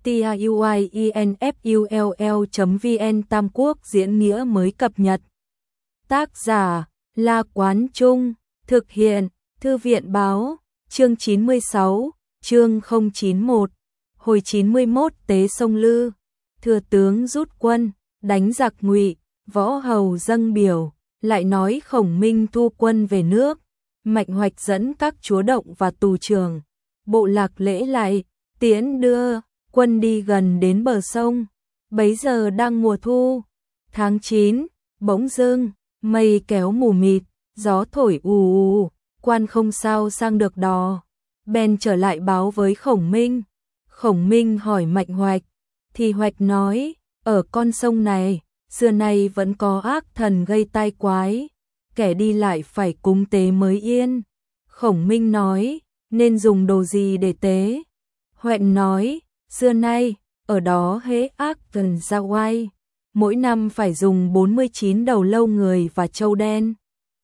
tiuinfull.vn Tam Quốc diễn nghĩa mới cập nhật. Tác giả La Quán Trung, thực hiện Thư viện Báo, chương 96, chương 091, hồi 91 Tế Sông Lư, thừa tướng rút quân, đánh giặc Ngụy, võ hầu dâng biểu, lại nói Khổng Minh thu quân về nước, Mạnh Hoạch dẫn các chúa động và tù trưởng, bộ lạc lễ lại, tiễn đưa quân đi gần đến bờ sông, bấy giờ đang mùa thu, tháng 9, bỗng dưng, mây kéo mù mịt, gió thổi ù ù, quan không sao sang được đò, bèn trở lại báo với Khổng Minh. Khổng Minh hỏi Mạnh Hoạch, thì Hoạch nói, ở con sông này, xưa nay vẫn có ác thần gây tai quái, kẻ đi lại phải cúng tế mới yên. Khổng Minh nói, nên dùng đồ gì để tế? Hoạch nói, xưa nay, ở đó hễ ác thần ra oai, mỗi năm phải dùng 49 đầu lâu người và trâu đen,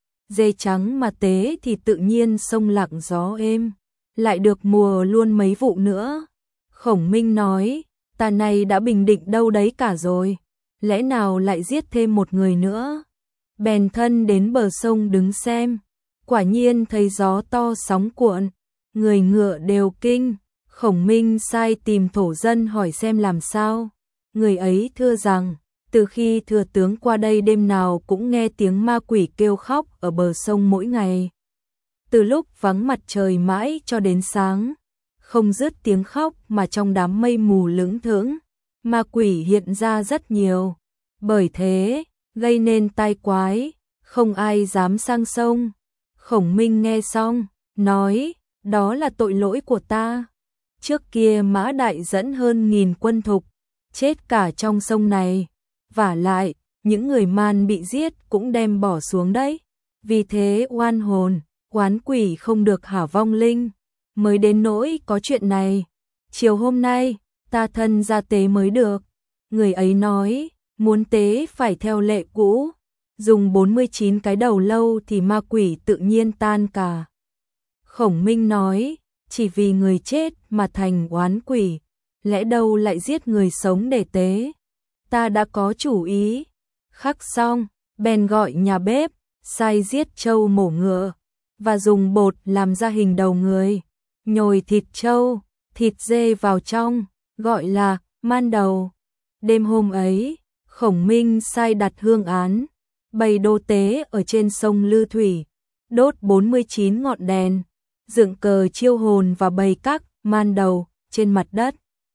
dê trắng mà tế thì tự nhiên sông lặng gió êm, lại được mùa luôn mấy vụ nữa. Khổng Minh nói, ta này đã bình định đâu đấy cả rồi, lẽ nào lại giết thêm một người nữa? Bèn thân đến bờ sông đứng xem, quả nhiên thấy gió to sóng cuộn, người ngựa đều kinh. Khổng Minh sai tìm thổ dân hỏi xem làm sao. Người ấy thưa rằng, từ khi thừa tướng qua đây đêm nào cũng nghe tiếng ma quỷ kêu khóc ở bờ sông mỗi ngày. Từ lúc vắng mặt trời mãi cho đến sáng, không dứt tiếng khóc mà trong đám mây mù lững thững, ma quỷ hiện ra rất nhiều. Bởi thế, gây nên tai quái, không ai dám sang sông. Khổng Minh nghe xong, nói, đó là tội lỗi của ta. Trước kia Mã Đại dẫn hơn 1000 quân thục, chết cả trong sông này. Vả lại, những người man bị giết cũng đem bỏ xuống đấy. Vì thế oan hồn, oán quỷ không được hả vong linh. Mới đến nỗi có chuyện này. Chiều hôm nay, ta thân ra tế mới được. Người ấy nói, muốn tế phải theo lệ cũ. Dùng 49 cái đầu lâu thì ma quỷ tự nhiên tan cả. Khổng Minh nói, chỉ vì người chết mà thành oán quỷ, lẽ đâu lại giết người sống để tế. Ta đã có chủ ý. Khắc xong, bèn gọi nhà bếp, sai giết trâu mổ ngựa, và dùng bột làm ra hình đầu người, nhồi thịt trâu, thịt dê vào trong, gọi là man đầu. Đêm hôm ấy, Khổng Minh sai đặt hương án, bày đô tế ở trên sông Lư Thủy, đốt 49 ngọn đèn, dựng cờ chiêu hồn và bày các man đầu trên mặt đất.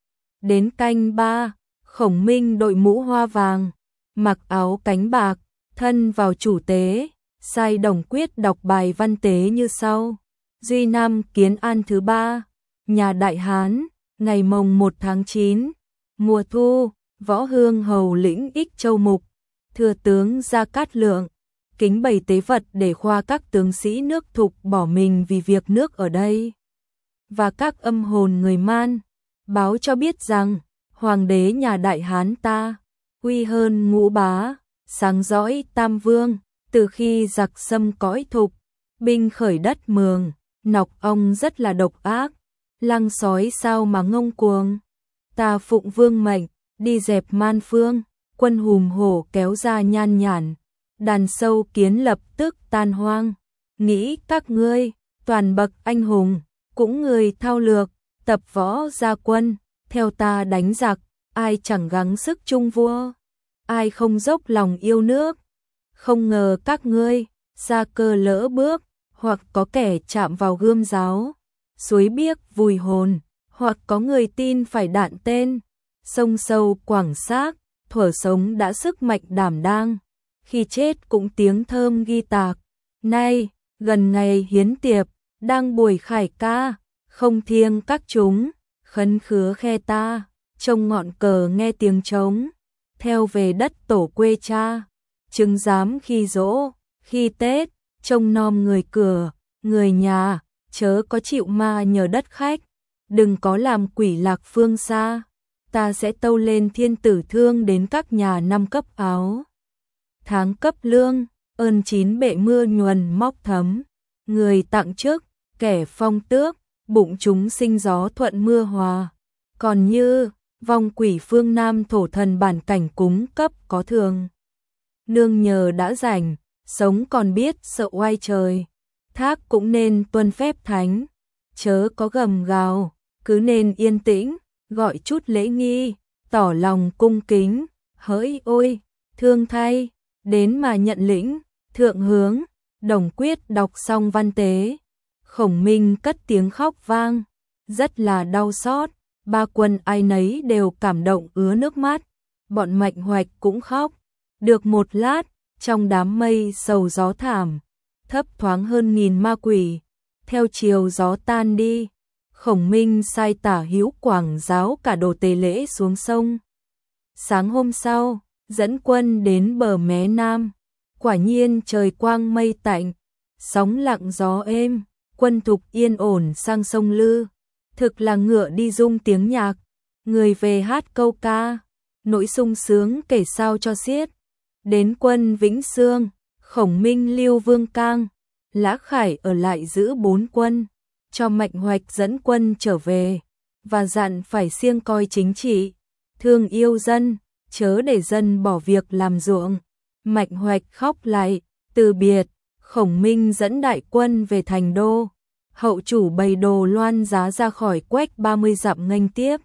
Đến canh 3, Khổng Minh đội mũ hoa vàng, mặc áo cánh bạc, thân vào chủ tế, sai Đồng Quyết đọc bài văn tế như sau. Duy năm Kiến An thứ 3, nhà Đại Hán, ngày mồng 1 tháng 9, mùa thu, Võ Hương hầu lĩnh Ích Châu Mục, thừa tướng Gia Cát Lượng, kính bày tế vật để khoa các tướng sĩ nước Thục bỏ mình vì việc nước ở đây, và các âm hồn người man, báo cho biết rằng, hoàng đế nhà Đại Hán ta, uy hơn Ngũ Bá, sáng dõi Tam Vương, từ khi giặc xâm cõi Thục, binh khởi đất Mường, nọc ong rất là độc ác, lăng sói sao mà ngông cuồng. Ta phụng vương mệnh, đi dẹp man phương, quân hùm hổ kéo ra nhan nhản, đàn sâu kiến lập tức tan hoang. Nghĩ các ngươi, toàn bậc anh hùng, cũng người thao lược, tập võ ra quân, theo ta đánh giặc, ai chẳng gắng sức chung vua, ai không dốc lòng yêu nước. Không ngờ các ngươi, ra cơ lỡ bước, hoặc có kẻ chạm vào gươm giáo, suối biếc vùi hồn, hoặc có người tin phải đạn tên, sông sâu quảng xác, thuở sống đã sức mạnh đảm đang, khi chết cũng tiếng thơm ghi tạc. Nay, gần ngày hiến tiệp, đang buổi khải ca, không thiêng các chúng, khấn khứa khe ta, trông ngọn cờ nghe tiếng trống, theo về đất tổ quê cha, chứng giám khi giỗ, khi Tết, trông nom người cửa, người nhà, chớ có chịu ma nhờ đất khách, đừng có làm quỷ lạc phương xa, ta sẽ tâu lên thiên tử thương đến các nhà năm cấp áo, tháng cấp lương, ơn 9 bệ mưa nhuần móc thấm, người tặng chức, kẻ phong tước, bụng chúng sinh gió thuận mưa hòa, còn như vong quỷ phương Nam thổ thần bản cảnh cúng cấp có thường. Nương nhờ đã rảnh, sống còn biết sợ oai trời, thác cũng nên tuân phép thánh, chớ có gầm gào, cứ nên yên tĩnh, gọi chút lễ nghi, tỏ lòng cung kính, hỡi ôi, thương thay, đến mà nhận lĩnh, thượng hướng, Đồng Quyết đọc xong văn tế. Khổng Minh cất tiếng khóc vang, rất là đau xót, ba quân ai nấy đều cảm động ứa nước mắt, bọn Mạnh Hoạch cũng khóc. Được một lát, trong đám mây sầu gió thảm, thấp thoáng hơn 1000 ma quỷ, theo chiều gió tan đi. Khổng Minh sai Tả Hữu quảng giáo cả đồ tề lễ xuống sông. Sáng hôm sau, dẫn quân đến bờ mé Nam, quả nhiên trời quang mây tạnh, sóng lặng gió êm, quân thục yên ổn sang sông Lư. Thực là ngựa đi rung tiếng nhạc, người về hát câu ca, nỗi sung sướng kể sao cho xiết. Đến quân Vĩnh Sương, Khổng Minh lưu Vương Cang, Lã Khải ở lại giữ 4 quân, cho Mạnh Hoạch dẫn quân trở về, và dặn phải siêng coi chính trị, thương yêu dân, chớ để dân bỏ việc làm ruộng. Mạnh Hoạch khóc lại, từ biệt, Khổng Minh dẫn đại quân về thành đô. Hậu chủ bày đồ loan giá ra khỏi quách 30 dặm nghênh tiếp.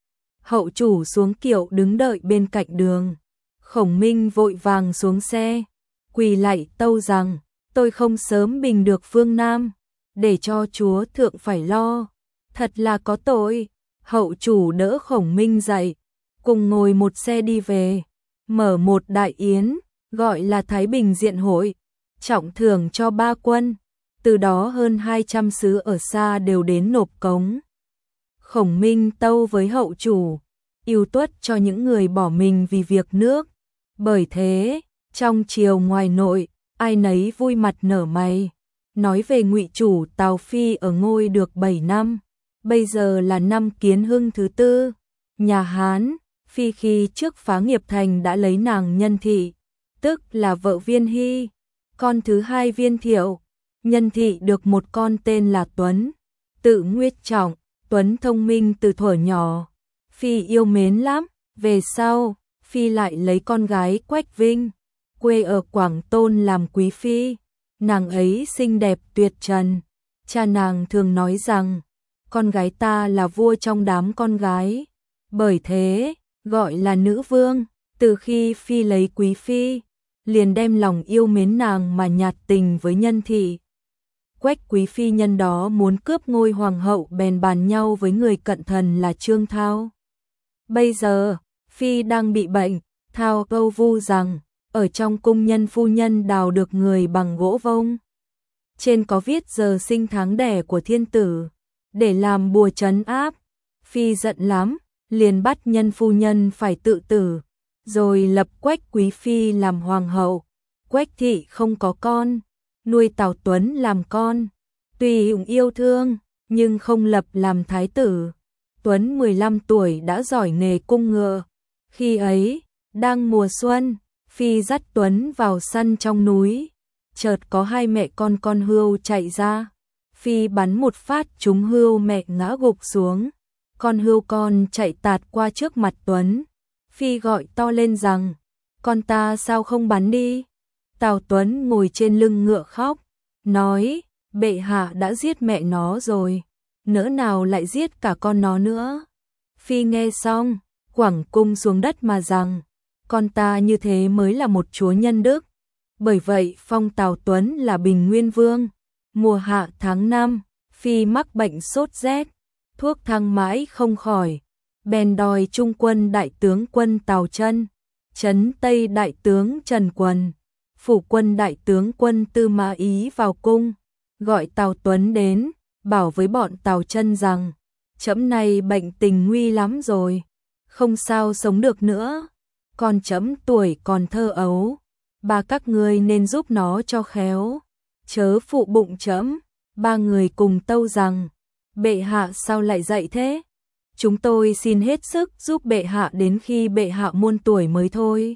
Hậu chủ xuống kiệu đứng đợi bên cạnh đường. Khổng Minh vội vàng xuống xe, quỳ lạy tâu rằng, tôi không sớm bình được phương Nam, để cho chúa thượng phải lo, thật là có tội. Hậu chủ đỡ Khổng Minh dậy, cùng ngồi một xe đi về, mở một đại yến, gọi là Thái Bình Diện Hội, trọng thưởng cho 3 quân. Từ đó hơn 200 sứ ở xa đều đến nộp cống. Khổng Minh tâu với hậu chủ, ưu tuất cho những người bỏ mình vì việc nước. Bởi thế, trong triều ngoài nội, ai nấy vui mặt nở mày. Nói về Ngụy chủ Tào Phi ở ngôi được 7 năm, bây giờ là năm Kiến Hưng thứ 4. Nhà Hán, Phi khi trước phá nghiệp thành đã lấy nàng Nhân Thị, tức là vợ Viên Hy, con thứ 2 Viên Thiệu. Nhân Thị được một con tên là Tuấn, tự Nguyết Trọng. Tuấn thông minh từ thuở nhỏ, Phi yêu mến lắm. Về sau, Phi lại lấy con gái Quách Vinh, quê ở Quảng Tôn làm quý phi. Nàng ấy xinh đẹp tuyệt trần, cha nàng thường nói rằng, con gái ta là vua trong đám con gái, bởi thế gọi là nữ vương. Từ khi Phi lấy quý phi, liền đem lòng yêu mến nàng mà nhạt tình với Nhân Thị. Quách quý phi nhân đó muốn cướp ngôi hoàng hậu, bèn bàn nhau với người cận thần là Trương Thao. Bây giờ, Phi đang bị bệnh, Thao câu vu rằng, ở trong cung nhân phu nhân đào được người bằng gỗ vông. Trên có viết giờ sinh tháng đẻ của thiên tử, để làm bùa trấn áp. Phi giận lắm, liền bắt nhân phu nhân phải tự tử, rồi lập Quách quý phi làm hoàng hậu. Quách thị không có con, nuôi Tào Tuấn làm con, tuy cũng yêu thương, nhưng không lập làm thái tử. Tuấn 15 tuổi đã giỏi nghề cung ngựa. Khi ấy, đang mùa xuân, Phi dắt Tuấn vào săn trong núi. Chợt có 2 mẹ con hươu chạy ra. Phi bắn một phát trúng hươu mẹ ngã gục xuống. Con hươu con chạy tạt qua trước mặt Tuấn. Phi gọi to lên rằng, con ta sao không bắn đi? Tào Tuấn ngồi trên lưng ngựa khóc, nói, bệ hạ đã giết mẹ nó rồi, nỡ nào lại giết cả con nó nữa. Phi nghe xong, quẳng cung xuống đất mà rằng, con ta như thế mới là một chúa nhân đức. Bởi vậy phong Tào Tuấn là Bình Nguyên Vương. Mùa hạ tháng 5, Phi mắc bệnh sốt rét, thuốc thang mãi không khỏi, bèn đòi trung quân đại tướng quân Tào Chân, trấn Tây đại tướng Trần Quần, phủ quân đại tướng quân Tư Mã Ý vào cung, gọi Tào Tuấn đến, bảo với bọn Tào Chân rằng, trẫm này bệnh tình nguy lắm rồi, không sao sống được nữa, còn trẫm tuổi còn thơ ấu, ba các ngươi nên giúp nó cho khéo, chớ phụ bụng trẫm. 3 người cùng tâu rằng, bệ hạ sao lại dạy thế? Chúng tôi xin hết sức giúp bệ hạ đến khi bệ hạ muôn tuổi mới thôi.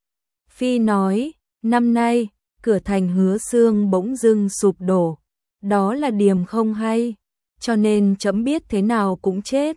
Phi nói, năm nay, cửa thành Hứa Xương bỗng dưng sụp đổ, đó là điểm không hay, cho nên trẫm biết thế nào cũng chết.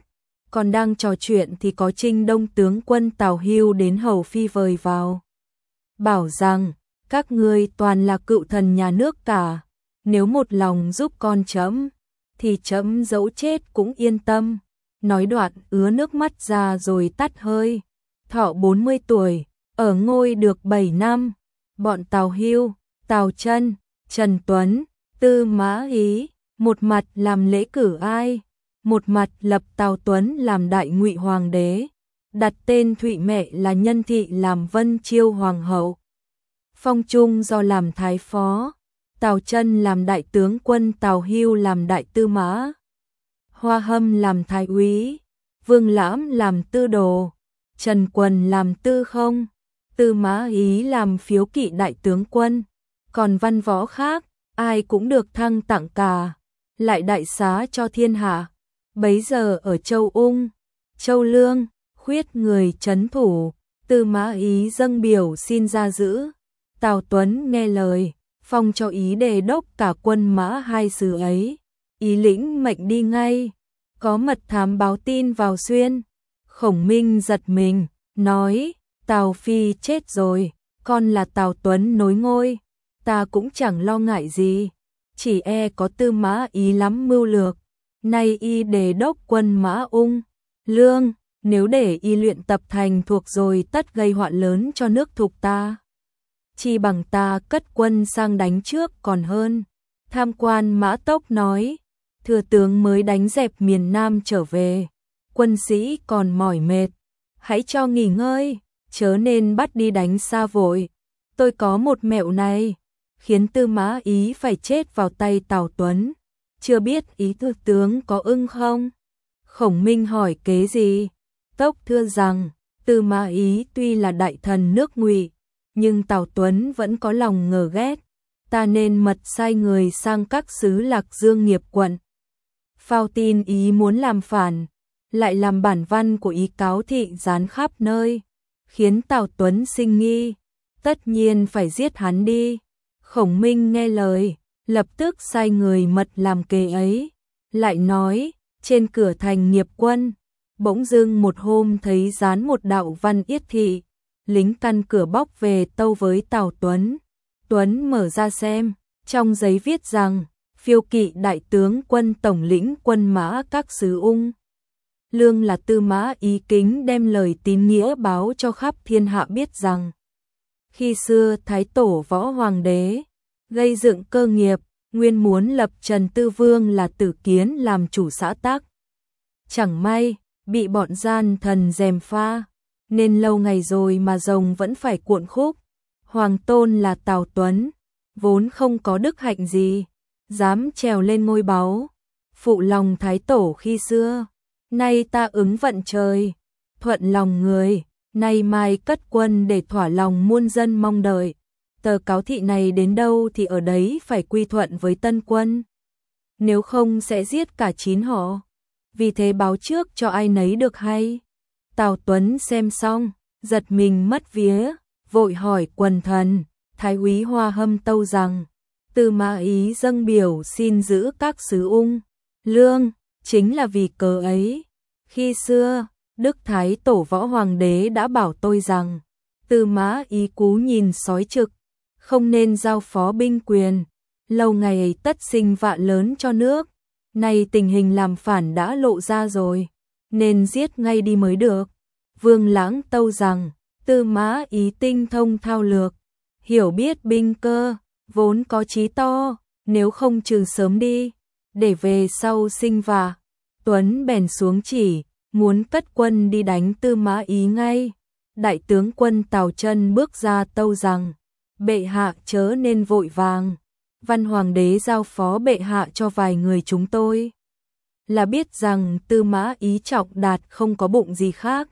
Còn đang trò chuyện thì có Trinh Đông tướng quân Tào Hưu đến hầu phi vời vào. Bảo rằng, các ngươi toàn là cựu thần nhà nước cả, nếu một lòng giúp con trẫm thì trẫm dẫu chết cũng yên tâm. Nói đoạn ứa nước mắt ra rồi tắt hơi. Thọ 40 tuổi, ở ngôi được 7 năm, bọn Tào Hưu, Tào Chân, Trần Tuấn, Tư Mã Ý, một mặt làm lễ cử ai, một mặt lập Tào Tuấn làm đại ngụy hoàng đế, đặt tên Thụy mẹ là Nhân Thị làm Vân Chiêu hoàng hậu. Phong Trung do làm thái phó, Tào Chân làm đại tướng quân, Tào Hưu làm đại tư mã, Hoa Hâm làm thái úy, Vương Lãm làm tư đồ, Trần Quần làm tư không, Tư Mã Ý làm phiếu kỵ đại tướng quân, còn văn võ khác, ai cũng được thăng tặng cả, lại đại xá cho thiên hạ. Bấy giờ ở Châu Ung, Châu Lương, khuyết người trấn thủ, Tư Mã Ý dâng biểu xin ra giữ. Tào Tuấn nghe lời, phong cho Ý đề đốc cả quân mã hai xứ ấy. Ý lĩnh mệnh đi ngay, có mật thám báo tin vào xuyên. Khổng Minh giật mình, nói, Tào Phi chết rồi, con là Tào Tuấn nối ngôi, ta cũng chẳng lo ngại gì, chỉ e có Tư Mã Ý lắm mưu lược. Nay y đề đốc quân mã Ung, Lương, nếu để y luyện tập thành thuộc rồi tất gây họa lớn cho nước Thục ta. Chi bằng ta cất quân sang đánh trước còn hơn. Tham quan Mã Tốc nói, thừa tướng mới đánh dẹp miền Nam trở về, quân sĩ còn mỏi mệt, hãy cho nghỉ ngơi, chớ nên bắt đi đánh xa vội. Tôi có một mẹo này, khiến Tư Mã Ý phải chết vào tay Tào Tuấn. Chưa biết ý thừa tướng có ưng không? Khổng Minh hỏi kế gì? Tốc thưa rằng, Tư Mã Ý tuy là đại thần nước Ngụy, nhưng Tào Tuấn vẫn có lòng ngờ ghét, ta nên mật sai người sang các xứ Lạc Dương Nghiệp quận. Phao tin Ý muốn làm phản, lại làm bản văn của Ý cáo thị dán khắp nơi, khiến Tào Tuấn sinh nghi, tất nhiên phải giết hắn đi. Khổng Minh nghe lời, lập tức sai người mật làm kế ấy, lại nói, trên cửa thành Nghiệp quân, bỗng dưng một hôm thấy dán một đạo văn yết thị, lính căn cửa bóc về tâu với Tào Tuấn. Tuấn mở ra xem, trong giấy viết rằng, phiêu kỵ đại tướng quân tổng lĩnh quân mã các xứ Ung, Lương là Tư Mã Ý kính đem lời tín nghĩa báo cho khắp thiên hạ biết rằng, khi xưa Thái Tổ Võ Hoàng đế gây dựng cơ nghiệp, nguyên muốn lập Trần Tư Vương là Tử Kiến làm chủ xã tắc. Chẳng may, bị bọn gian thần gièm pha, nên lâu ngày rồi mà rồng vẫn phải cuộn khúc. Hoàng tôn là Tào Tuấn, vốn không có đức hạnh gì, dám trèo lên ngôi báu, phụ lòng Thái Tổ khi xưa. Nay ta ứng vận trời, thuận lòng người, nay mai cất quân để thỏa lòng muôn dân mong đợi. Tờ cáo thị này đến đâu thì ở đấy phải quy thuận với tân quân, nếu không sẽ giết cả 9 họ. Vì thế báo trước cho ai nấy được hay. Tào Tuấn xem xong, giật mình mất vía, vội hỏi quần thần. Thái úy Hoa Hâm tâu rằng, Tư Mã Ý dâng biểu xin giữ các xứ Ung, Lương, chính là vì cớ ấy. Khi xưa, Đức Thái Tổ Võ Hoàng đế đã bảo tôi rằng, Tư Mã Ý cú nhìn sói trực, không nên giao phó binh quyền, lâu ngày tất sinh vạ lớn cho nước. Nay tình hình làm phản đã lộ ra rồi, nên giết ngay đi mới được. Vương Lãng tâu rằng, Tư Mã Ý tinh thông thao lược, hiểu biết binh cơ, vốn có chí to, nếu không trừ sớm đi, để về sau sinh vạ. Tuấn bèn xuống chỉ, muốn cất quân đi đánh Tư Mã Ý ngay. Đại tướng quân Tào Chân bước ra tâu rằng, bệ hạ chớ nên vội vàng, văn hoàng đế giao phó bệ hạ cho vài người chúng tôi, là biết rằng Tư Mã Ý Trọng Đạt không có bụng gì khác.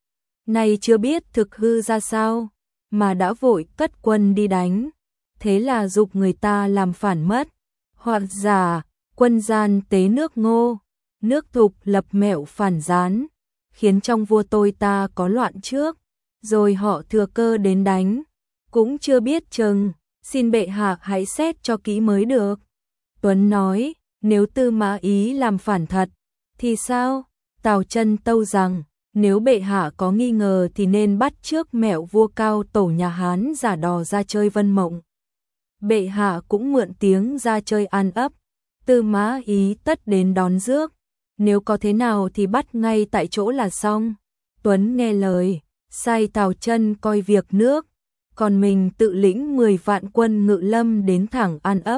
Nay chưa biết thực hư ra sao, mà đã vội cất quân đi đánh, thế là giục người ta làm phản mất. Hoặc giả, quân gian tế nước Ngô, nước Thục lập mẹo phản gián, khiến trong vua tôi ta có loạn trước, rồi họ thừa cơ đến đánh, cũng chưa biết chừng, xin bệ hạ hãy xét cho kỹ mới được. Tuấn nói, nếu Tư Mã Ý làm phản thật, thì sao? Tào Chân tâu rằng, nếu bệ hạ có nghi ngờ thì nên bắt trước mẹo vua Cao Tổ nhà Hán giả đò ra chơi Vân Mộng. Bệ hạ cũng mượn tiếng ra chơi ăn ấp. Tư Mã Ý tất đến đón rước, nếu có thế nào thì bắt ngay tại chỗ là xong. Tuấn nghe lời, sai Tào Chân coi việc nước, còn mình tự lĩnh 10 vạn quân ngự lâm đến thẳng An Ấp.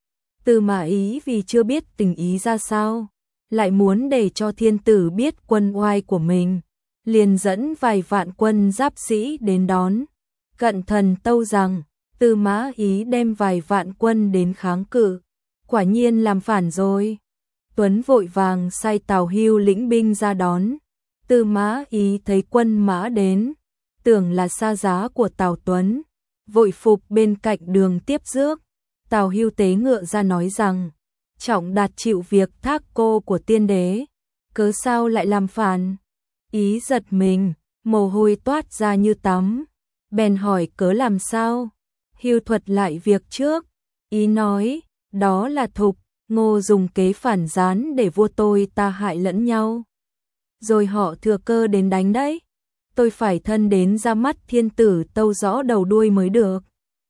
Tư Mã Ý vì chưa biết tình ý ra sao, lại muốn để cho thiên tử biết quân oai của mình, liền dẫn vài vạn quân giáp sĩ đến đón. Cận thần tâu rằng, Tư Mã Ý đem vài vạn quân đến kháng cự, quả nhiên làm phản rồi. Tuấn vội vàng sai Tào Hưu lĩnh binh ra đón. Tư Mã Ý thấy quân mã đến, tưởng là xa giá của Tào Tuấn, vội phục bên cạnh đường tiếp rước. Tào Hưu tế ngựa ra nói rằng, Trọng Đạt chịu việc thác cô của tiên đế, cớ sao lại làm phản? Ý giật mình, mồ hôi toát ra như tắm, bèn hỏi cớ làm sao? Hưu thuật lại việc trước, Ý nói, đó là Thục, Ngô dùng kế phản gián để vua tôi ta hại lẫn nhau. Rồi họ thừa cơ đến đánh đấy. Tôi phải thân đến ra mắt thiên tử tâu rõ đầu đuôi mới được.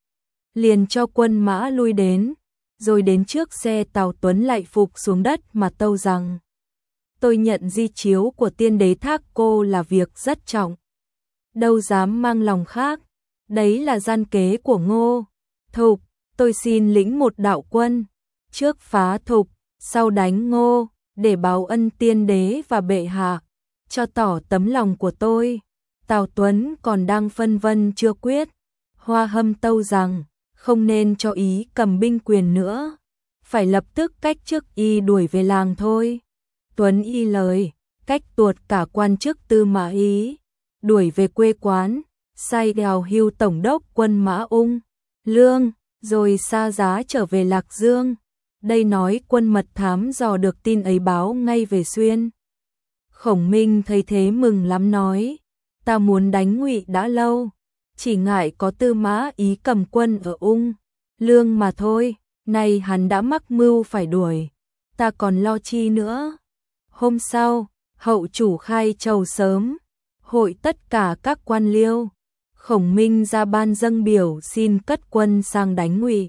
Liền cho quân mã lui đến, rồi đến trước xe Tào Tuấn lại phục xuống đất mà tâu rằng, tôi nhận di chiếu của tiên đế thác cô là việc rất trọng, đâu dám mang lòng khác, đấy là gian kế của Ngô. Thục, tôi xin lĩnh một đạo quân, trước phá Thục, sau đánh Ngô, để báo ân tiên đế và bệ hạ, cho tỏ tấm lòng của tôi. Tào Tuấn còn đang phân vân chưa quyết, Hoa Hâm tâu rằng, không nên cho Ý cầm binh quyền nữa, phải lập tức cách chức y đuổi về làng thôi. Tuấn y lời, cách tuột cả quan chức Tư Mã Ý, đuổi về quê quán, sai Đào Hưu tổng đốc quân mã Ung, Lương, rồi xa giá trở về Lạc Dương. Đây nói quân mật thám dò được tin ấy báo ngay về Xuyên. Khổng Minh thấy thế mừng lắm nói, ta muốn đánh Ngụy đã lâu, chỉ ngại có Tư Mã Ý cầm quân ở Ung, Lương mà thôi, nay hắn đã mắc mưu phải đuổi, ta còn lo chi nữa. Hôm sau, hậu chủ khai trầu sớm, hội tất cả các quan liêu, Khổng Minh ra ban dâng biểu xin cất quân sang đánh Ngụy.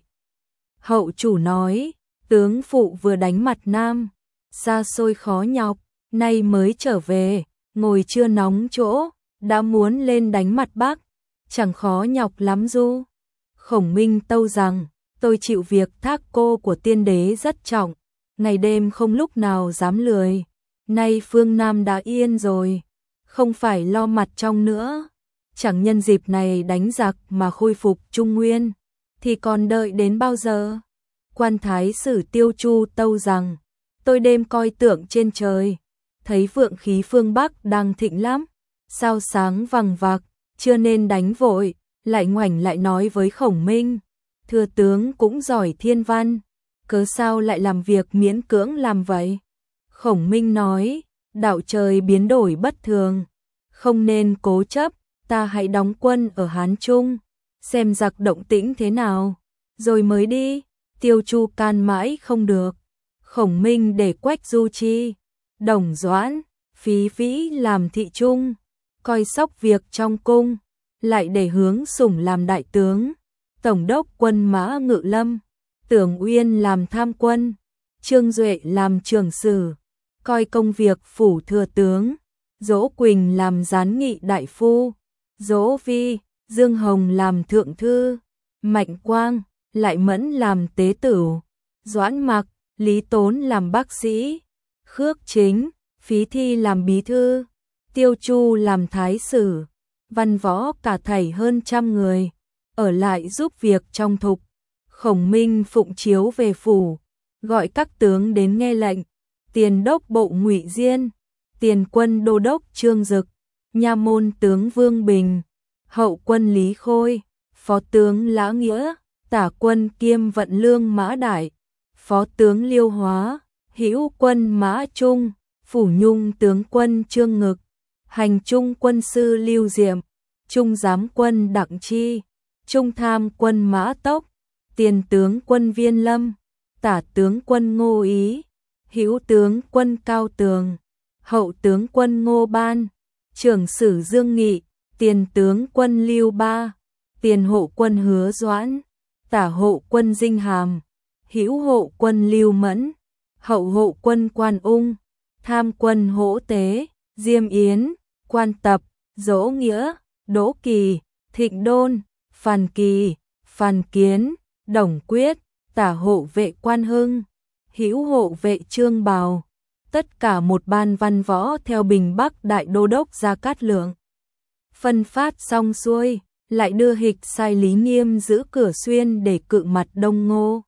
Hậu chủ nói, tướng phụ vừa đánh mặt Nam, xa xôi khó nhọc, nay mới trở về, ngồi chưa nóng chỗ, đã muốn lên đánh mặt Bắc, chẳng khó nhọc lắm du. Khổng Minh tâu rằng, tôi chịu việc thác cô của tiên đế rất trọng, ngày đêm không lúc nào dám lười, nay phương Nam đã yên rồi, không phải lo mặt trong nữa, chẳng nhân dịp này đánh giặc mà khôi phục Trung Nguyên, thì còn đợi đến bao giờ? Quan thái sử Tiêu Chu tâu rằng, tôi đêm coi tượng trên trời, thấy vượng khí phương Bắc đang thịnh lắm, sao sáng vằng vặc, chưa nên đánh vội, lại ngoảnh lại nói với Khổng Minh, thưa tướng cũng giỏi thiên văn, cớ sao lại làm việc miễn cưỡng làm vậy? Khổng Minh nói, đạo trời biến đổi bất thường, không nên cố chấp, ta hãy đóng quân ở Hán Trung, xem giặc động tĩnh thế nào, rồi mới đi. Tiêu Chu can mãi không được, Khổng Minh để Quách Du Chi, Đồng Doãn, Phí Vĩ làm thị trung, coi sóc việc trong cung, lại để Hướng Sủng làm đại tướng, tổng đốc quân mã Ngự Lâm, Tưởng Uyên làm tham quân, Trương Duệ làm trưởng sử, coi công việc phủ thừa tướng, Dỗ Quỳnh làm gián nghị đại phu, Dỗ Vi, Dương Hồng làm thượng thư, Mạnh Quang, Lại Mẫn làm tế tửu, Doãn Mặc, Lý Tốn làm bác sĩ, Khước Chính, Phí Thi làm bí thư, Tiêu Chu làm thái sử, văn võ cả thảy hơn 100 người, ở lại giúp việc trong Thục. Khổng Minh phụng chiếu về phủ, gọi các tướng đến nghe lệnh, tiền đốc bộ Ngụy Diên, tiền quân đô đốc Trương Dực, nha môn tướng Vương Bình, hậu quân Lý Khôi, phó tướng Lã Nghĩa, tả quân kiêm vận lương Mã Đại, phó tướng Liêu Hóa, hữu quân Mã Trung, phủ nhung tướng quân Trương Ngực, hành trung quân sư Lưu Diệm, trung giám quân Đặng Chi, trung tham quân Mã Tốc, tiền tướng quân Viên Lâm, tả tướng quân Ngô Ý, hữu tướng quân Cao Tường, hậu tướng quân Ngô Ban, trưởng sử Dương Nghị, tiền tướng quân Lưu Ba, tiền hộ quân Hứa Doãn, tả hộ quân Dinh Hàm, hữu hộ quân Lưu Mẫn, hậu hộ quân Quan Ung, tham quân Hỗ Tế, Diêm Yến, Quan Tập, Dỗ Nghĩa, Đỗ Kỳ, Thịnh Đôn, Phàn Kỳ, Phàn Kiến, Đồng Quyết, tả hộ vệ Quan Hưng, hữu hộ vệ Trương Bào, tất cả một ban văn võ theo Bình Bắc đại đô đốc Gia Cát Lượng. Phân phát xong xuôi, lại đưa hịch sai Lý Nghiêm giữ Cửa Xuyên để cự mặt Đông Ngô.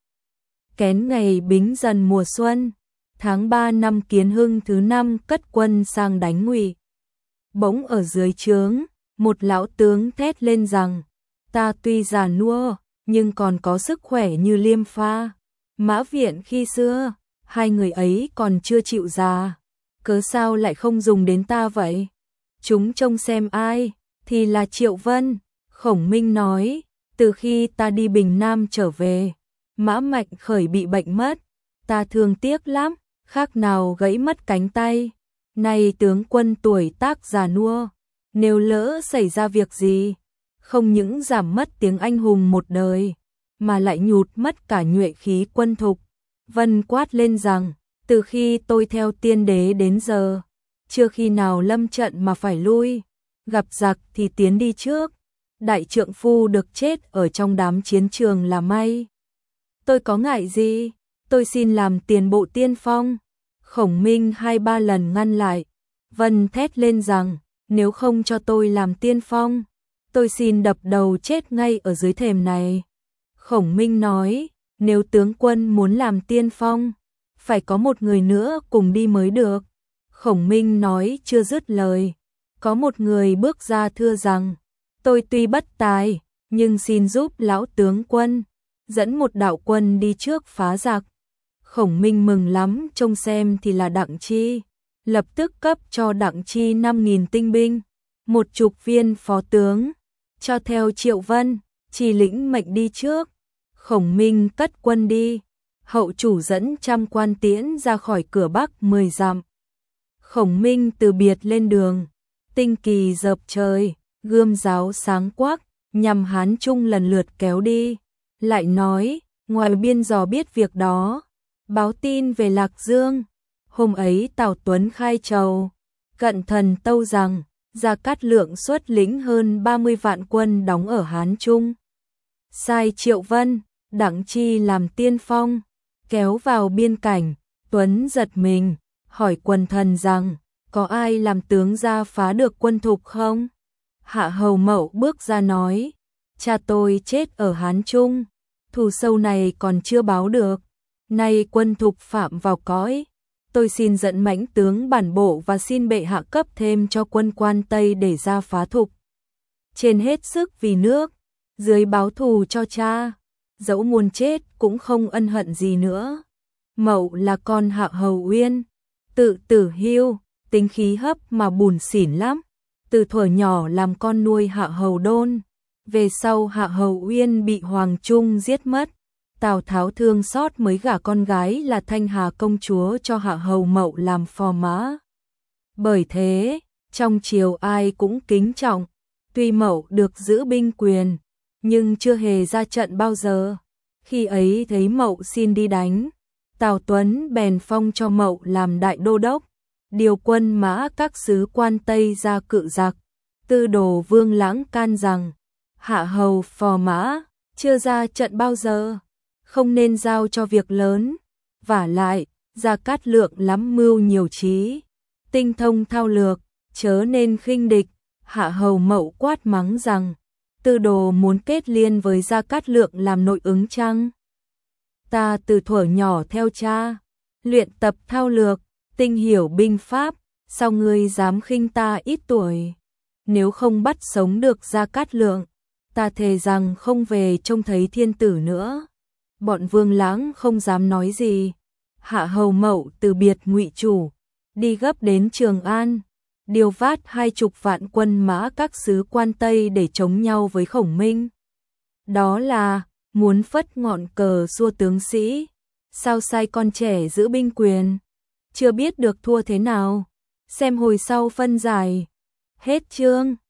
Kén ngày Bính Dần mùa xuân, tháng 3 năm Kiến Hưng thứ 5 cất quân sang đánh Ngụy. Bỗng ở dưới trướng, một lão tướng thét lên rằng: ta tuy già nua, nhưng còn có sức khỏe như Liêm Pha, Mã Viện khi xưa, hai người ấy còn chưa chịu già, cớ sao lại không dùng đến ta vậy? Chúng trông xem ai, thì là Triệu Vân. Khổng Minh nói: từ khi ta đi Bình Nam trở về, Mã Mạnh Khởi bị bệnh mất, ta thương tiếc lắm, khác nào gãy mất cánh tay. Nay tướng quân tuổi tác già nua, nếu lỡ xảy ra việc gì, không những giảm mất tiếng anh hùng một đời, mà lại nhụt mất cả nhuệ khí quân thục. Vân quát lên rằng: từ khi tôi theo tiên đế đến giờ, chưa khi nào lâm trận mà phải lui, gặp giặc thì tiến đi trước. Đại trượng phu được chết ở trong đám chiến trường là may. Tôi có ngại gì, tôi xin làm tiền bộ tiên phong. Khổng Minh 2-3 lần ngăn lại. Vân thét lên rằng: nếu không cho tôi làm tiên phong, tôi xin đập đầu chết ngay ở dưới thềm này. Khổng Minh nói: nếu tướng quân muốn làm tiên phong, phải có một người nữa cùng đi mới được. Khổng Minh nói chưa dứt lời, có một người bước ra thưa rằng: tôi tuy bất tài, nhưng xin giúp lão tướng quân dẫn một đạo quân đi trước phá giặc. Khổng Minh mừng lắm, trông xem thì là Đặng Chi, lập tức cấp cho Đặng Chi 5.000 tinh binh, 10 viên phó tướng, cho theo Triệu Vân, chỉ lĩnh mệnh đi trước. Khổng Minh cất quân đi, hậu chủ dẫn 100 quan tiễn ra khỏi cửa Bắc 10 dặm. Khổng Minh từ biệt lên đường, tinh kỳ dợp trời, gươm giáo sáng quắc, nhằm Hán Trung lần lượt kéo đi. Lại nói, ngoài biên dò biết việc đó, báo tin về Lạc Dương. Hôm ấy Tào Tuấn khai trầu, cận thần tâu rằng Gia Cát Lượng xuất lĩnh hơn 30 vạn quân đóng ở Hán Trung, sai Triệu Vân, Đặng Chi làm tiên phong, kéo vào biên cảnh. Tuấn giật mình, hỏi quần thần rằng: có ai làm tướng ra phá được quân thục không? Hạ Hầu Mậu bước ra nói: cha tôi chết ở Hán Trung, thù sâu này còn chưa báo được, nay quân thục phạm vào cõi, tôi xin dẫn mãnh tướng bản bộ và xin bệ hạ cấp thêm cho quân Quan Tây để ra phá thục. Trên hết sức vì nước, dưới báo thù cho cha, dẫu muôn chết cũng không ân hận gì nữa. Mậu là con Hạ Hầu Uyên, tự tử hưu, tính khí hấp mà bủn xỉn lắm, từ thuở nhỏ làm con nuôi Hạ Hầu Đôn. Về sau Hạ Hầu Uyên bị Hoàng Trung giết mất, Tào Tháo thương xót mới gả con gái là Thanh Hà công chúa cho Hạ Hầu Mậu làm phò mã. Bởi thế, trong triều ai cũng kính trọng, tuy Mậu được giữ binh quyền, nhưng chưa hề ra trận bao giờ. Khi ấy thấy Mậu xin đi đánh, Tào Tuấn bèn phong cho Mậu làm đại đô đốc, điều quân mã các xứ Quan Tây ra cự giặc. Tư đồ Vương Lãng can rằng: Hạ Hầu phò mã chưa ra trận bao giờ, không nên giao cho việc lớn. Vả lại, Gia Cát Lượng lắm mưu nhiều trí, tinh thông thao lược, chớ nên khinh địch. Hạ Hầu Mậu quát mắng rằng: Tư đồ muốn kết liên với Gia Cát Lượng làm nội ứng chăng? Ta từ thuở nhỏ theo cha, luyện tập thao lược, tinh hiểu binh pháp, sao ngươi dám khinh ta ít tuổi? Nếu không bắt sống được Gia Cát Lượng, ta thề rằng không về trông thấy thiên tử nữa. Bọn Vương Lãng không dám nói gì. Hạ Hầu Mậu từ biệt Ngụy chủ, đi gấp đến Trường An, điều vát 20 vạn quân mã các xứ Quan Tây để chống nhau với Khổng Minh. Đó là muốn phất ngọn cờ xua tướng sĩ, sao sai con trẻ giữ binh quyền, chưa biết được thua thế nào. Xem hồi sau phân giải. Hết chương.